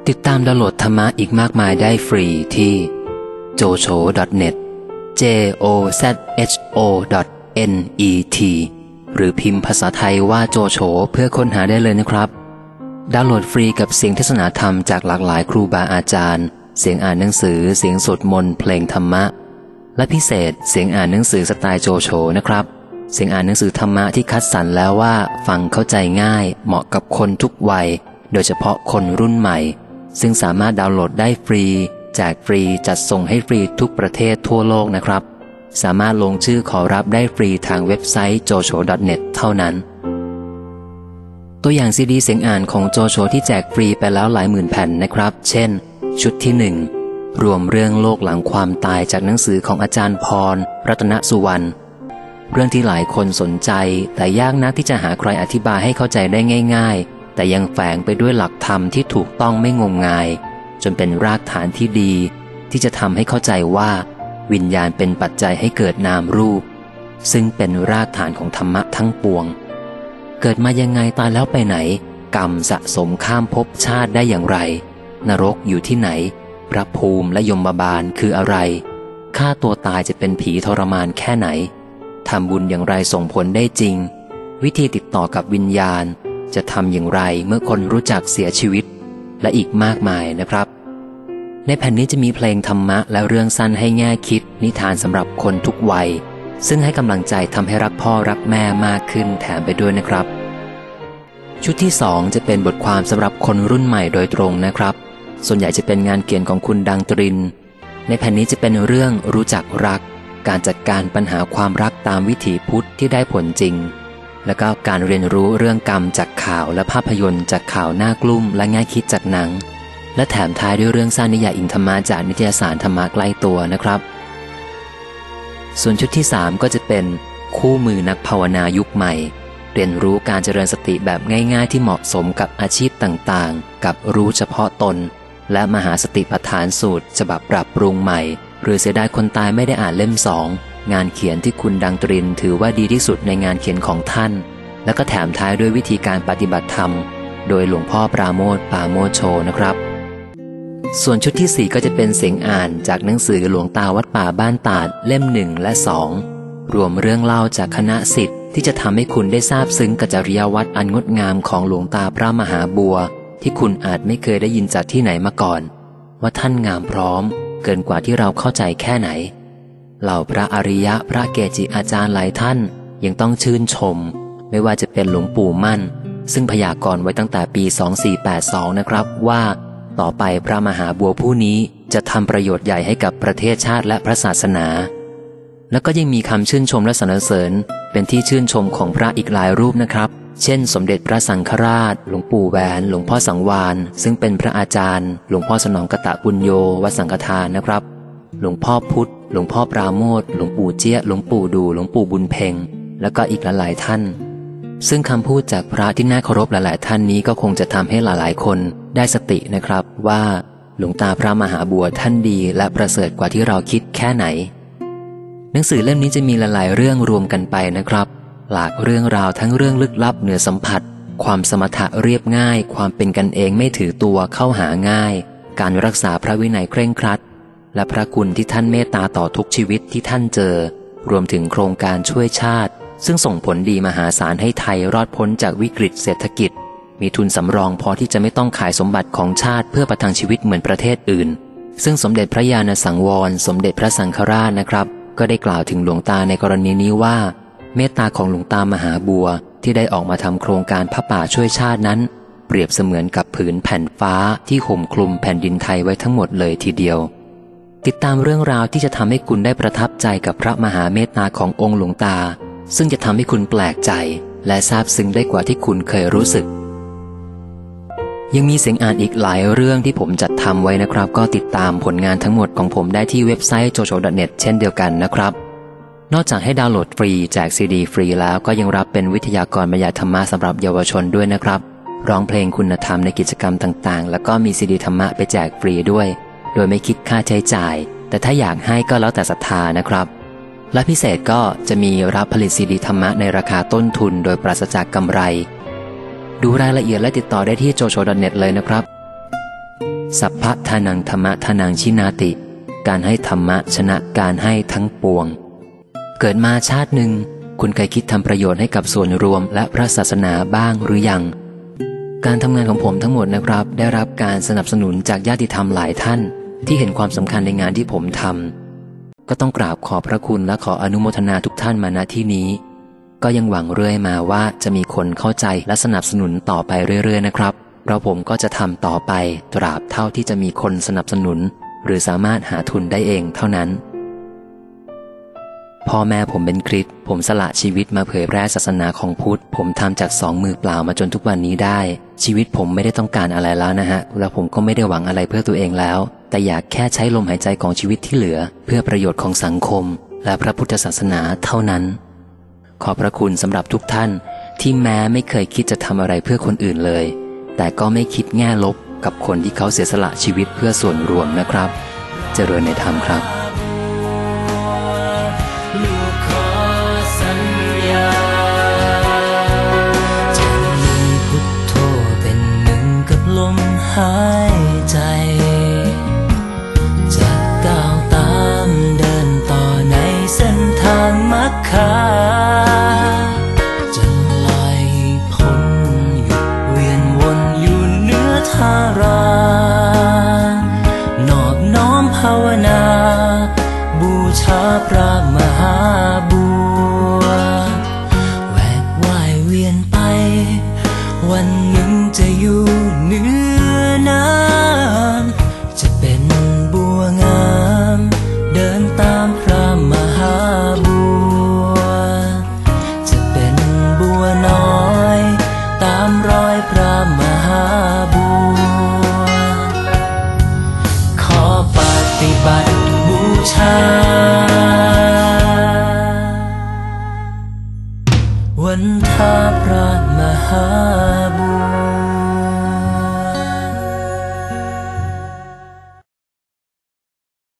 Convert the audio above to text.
ติดตามดาวน์โหลดธรรมะอีกมากมายได้ฟรีที่ jocho.net jozho.net หรือพิมพ์ภาษาไทยว่าโจโฉเพื่อค้นหาได้เลยนะครับดาวน์โหลดฟรีกับเสียงเทศนาธรรมจากหลากหลายครูบาอาจารย์เสียงอ่านหนังสือเสียงสวดมนต์เพลงธรรมะและพิเศษเสียงอ่านหนังสือสไตล์โจโฉนะครับเสียงอ่านหนังสือธรรมะที่คัดสรรแล้วว่าฟังเข้าใจง่ายเหมาะกับคนทุกวัยโดยเฉพาะคนรุ่นใหม่ซึ่งสามารถดาวน์โหลดได้ฟรีแจกฟรีจัดส่งให้ฟรีทุกประเทศทั่วโลกนะครับสามารถลงชื่อขอรับได้ฟรีทางเว็บไซต์ jocho.net เท่านั้นตัวอย่างซีดีเสียงอ่านของโจโฉที่แจกฟรีไปแล้วหลายหมื่นแผ่นนะครับเช่นชุดที่1รวมเรื่องโลกหลังความตายจากหนังสือของอาจารย์พรรัตนสุวรรณเรื่องที่หลายคนสนใจแต่ยากนักที่จะหาใครอธิบายให้เข้าใจได้ง่ายๆแต่ยังแฝงไปด้วยหลักธรรมที่ถูกต้องไม่งมงายจนเป็นรากฐานที่ดีที่จะทำให้เข้าใจว่าวิญญาณเป็นปัจจัยให้เกิดนามรูปซึ่งเป็นรากฐานของธรรมะทั้งปวงเกิดมายังไงตายแล้วไปไหนกรรมสะสมข้ามภพชาติได้อย่างไรนรกอยู่ที่ไหนพระภูมิและยมบาลคืออะไรฆ่าตัวตายจะเป็นผีทรมานแค่ไหนทำบุญอย่างไรส่งผลได้จริงวิธีติดต่อกับวิญญาณจะทำอย่างไรเมื่อคนรู้จักเสียชีวิตและอีกมากมายนะครับในแผ่นนี้จะมีเพลงธรรมะและเรื่องสั้นให้แง่คิดนิทานสำหรับคนทุกวัยซึ่งให้กำลังใจทำให้รักพ่อรักแม่มากขึ้นแถมไปด้วยนะครับชุดที่2จะเป็นบทความสำหรับคนรุ่นใหม่โดยตรงนะครับส่วนใหญ่จะเป็นงานเขียนของคุณดังตรินในแผ่นนี้จะเป็นเรื่องรู้จักรักการจัดการปัญหาความรักตามวิถีพุทธที่ได้ผลจริงแล้วก็การเรียนรู้เรื่องกรรมจากข่าวและภาพยนตร์จากข่าวหน้ากลุ้มและแง่คิดจากหนังและแถมท้ายด้วยเรื่องสั้นนิยายอิงธรรมะจากนิตยสารธรรมะใกล้ตัวนะครับส่วนชุดที่3ก็จะเป็นคู่มือนักภาวนายุคใหม่เรียนรู้การเจริญสติแบบง่ายๆที่เหมาะสมกับอาชีพต่างๆกับรู้เฉพาะตนและมหาสติปัฏฐานสูตรฉบับปรับปรุงใหม่หรือเสียดายคนตายไม่ได้อ่านเล่ม2งานเขียนที่คุณดังตรินถือว่าดีที่สุดในงานเขียนของท่านแล้วก็แถมท้ายด้วยวิธีการปฏิบัติธรรมโดยหลวงพ่อปราโมทย์ปราโมชโชนะครับส่วนชุดที่4ก็จะเป็นเสียงอ่านจากหนังสือหลวงตาวัดป่าบ้านตาดเล่ม1และ2รวมเรื่องเล่าจากคณะศิษย์ที่จะทำให้คุณได้ทราบซึ้งกับจริยวัตรอันงดงามของหลวงตาพระมหาบัวที่คุณอาจไม่เคยได้ยินจากที่ไหนมาก่อนว่าท่านงามพร้อมเกินกว่าที่เราเข้าใจแค่ไหนเหล่าพระอริยะพระเกจิอาจารย์หลายท่านยังต้องชื่นชมไม่ว่าจะเป็นหลวงปู่มั่นซึ่งพยากรณ์ไว้ตั้งแต่ปี2482นะครับว่าต่อไปพระมหาบัวผู้นี้จะทำประโยชน์ใหญ่ให้กับประเทศชาติและพระศาสนาแล้วก็ยังมีคำชื่นชมและสรรเสริญเป็นที่ชื่นชมของพระอีกหลายรูปนะครับเช่นสมเด็จพระสังฆราชหลวงปู่แหวนหลวงพ่อสังวาลซึ่งเป็นพระอาจารย์หลวงพ่อสนองกตปุญโญวัดสังฆทานนะครับหลวงพ่อพุทธหลวงพ่อปราโมทย์หลวงปู่เจี๊ยหลวงปู่ดูหลวงปู่บุญเพ็งแล้วก็อีกหลายๆท่านซึ่งคำพูดจากพระที่น่าเคารพหลายๆท่านนี้ก็คงจะทำให้หลายๆคนได้สตินะครับว่าหลวงตาพระมหาบัวท่านดีและประเสริฐกว่าที่เราคิดแค่ไหนหนังสือเล่มนี้จะมีหลายๆเรื่องรวมกันไปนะครับหลากเรื่องราวทั้งเรื่องลึกลับเหนือสัมผัสความสมถะเรียบง่ายความเป็นกันเองไม่ถือตัวเข้าหาง่ายการรักษาพระวินัยเคร่งครัดและพระคุณที่ท่านเมตตาต่อทุกชีวิตที่ท่านเจอรวมถึงโครงการช่วยชาติซึ่งส่งผลดีมหาศาลให้ไทยรอดพ้นจากวิกฤตเศรษฐกิจมีทุนสำรองพอที่จะไม่ต้องขายสมบัติของชาติเพื่อประทังชีวิตเหมือนประเทศอื่นซึ่งสมเด็จพระญาณสังวรสมเด็จพระสังฆราชนะครับก็ได้กล่าวถึงหลวงตาในกรณีนี้ว่าเมตตาของหลวงตามหาบัวที่ได้ออกมาทำโครงการพระป่าช่วยชาตินั้นเปรียบเสมือนกับผืนแผ่นฟ้าที่ห่มคลุมแผ่นดินไทยไว้ทั้งหมดเลยทีเดียวติดตามเรื่องราวที่จะทำให้คุณได้ประทับใจกับพระมหาเมตตาขององค์หลวงตาซึ่งจะทำให้คุณแปลกใจและซาบซึ้งได้กว่าที่คุณเคยรู้สึกยังมีเสียงอ่านอีกหลายเรื่องที่ผมจัดทำไว้นะครับก็ติดตามผลงานทั้งหมดของผมได้ที่เว็บไซต์ jocho.net เช่นเดียวกันนะครับนอกจากให้ดาวน์โหลดฟรีแจกซีดีฟรีแล้วก็ยังรับเป็นวิทยากรบรรยายธรรมะสำหรับเยาวชนด้วยนะครับร้องเพลงคุณธรรมในกิจกรรมต่างๆแล้วก็มีซีดีธรรมะไปแจกฟรีด้วยโดยไม่คิดค่าใช้จ่ายแต่ถ้าอยากให้ก็แล้วแต่ศรัทธานะครับและพิเศษก็จะมีรับผลิตซีดีธรรมะในราคาต้นทุนโดยปราศจากกำไรดูรายละเอียดและติดต่อได้ที่ jocho.net เลยนะครับสัพพะทานังธรรมะทานังชินาติ การให้ธรรมะชนะการให้ทั้งปวงเกิดมาชาติหนึ่งคุณเคยคิดทำประโยชน์ให้กับส่วนรวมและพระศาสนาบ้างหรือยังการทำงานของผมทั้งหมดนะครับได้รับการสนับสนุนจากญาติธรรมหลายท่านที่เห็นความสำคัญในงานที่ผมทำก็ต้องกราบขอบพระคุณและขออนุโมทนาทุกท่านมาณที่นี้ก็ยังหวังเรื่อยมาว่าจะมีคนเข้าใจและสนับสนุนต่อไปเรื่อยๆนะครับเพราะผมก็จะทำต่อไปตราบเท่าที่จะมีคนสนับสนุนหรือสามารถหาทุนได้เองเท่านั้นพ่อแม่ผมเป็นคริสต์ผมสละชีวิตมาเผยแพร่ศาสนาของพุทธผมทำจาก2 มือเปล่ามาจนทุกวันนี้ได้ชีวิตผมไม่ได้ต้องการอะไรแล้วนะฮะแล้วผมก็ไม่ได้หวังอะไรเพื่อตัวเองแล้วแต่อยากแค่ใช้ลมหายใจของชีวิตที่เหลือเพื่อประโยชน์ของสังคมและพระพุทธศาสนาเท่านั้นขอบพระคุณสำหรับทุกท่านที่แม้ไม่เคยคิดจะทำอะไรเพื่อคนอื่นเลยแต่ก็ไม่คิดแง่ลบกับคนที่เขาเสียสละชีวิตเพื่อส่วนรวมนะครับเจริญในธรรมครับลูกขอสัญญาจะมีพุทโธเป็นหนึ่งกับลมหายใจจะก้าวตามเดินต่อในเส้นทางมรรคจะลอยพ้นหยุดเวียนวนอยู่เนื้อทารานอบน้อมภาวนาบูชาพระมหาบัวแหวกว่ายเวียนไปวันหนึ่งจะอยู่เหนือน้ำจะเป็นบัวงามเดินตามพระมหาบัวจะเป็นบัวน้อยตามรอยพระมหาบัวขอปฏิบัติบูชาวันทาพระมหาบัว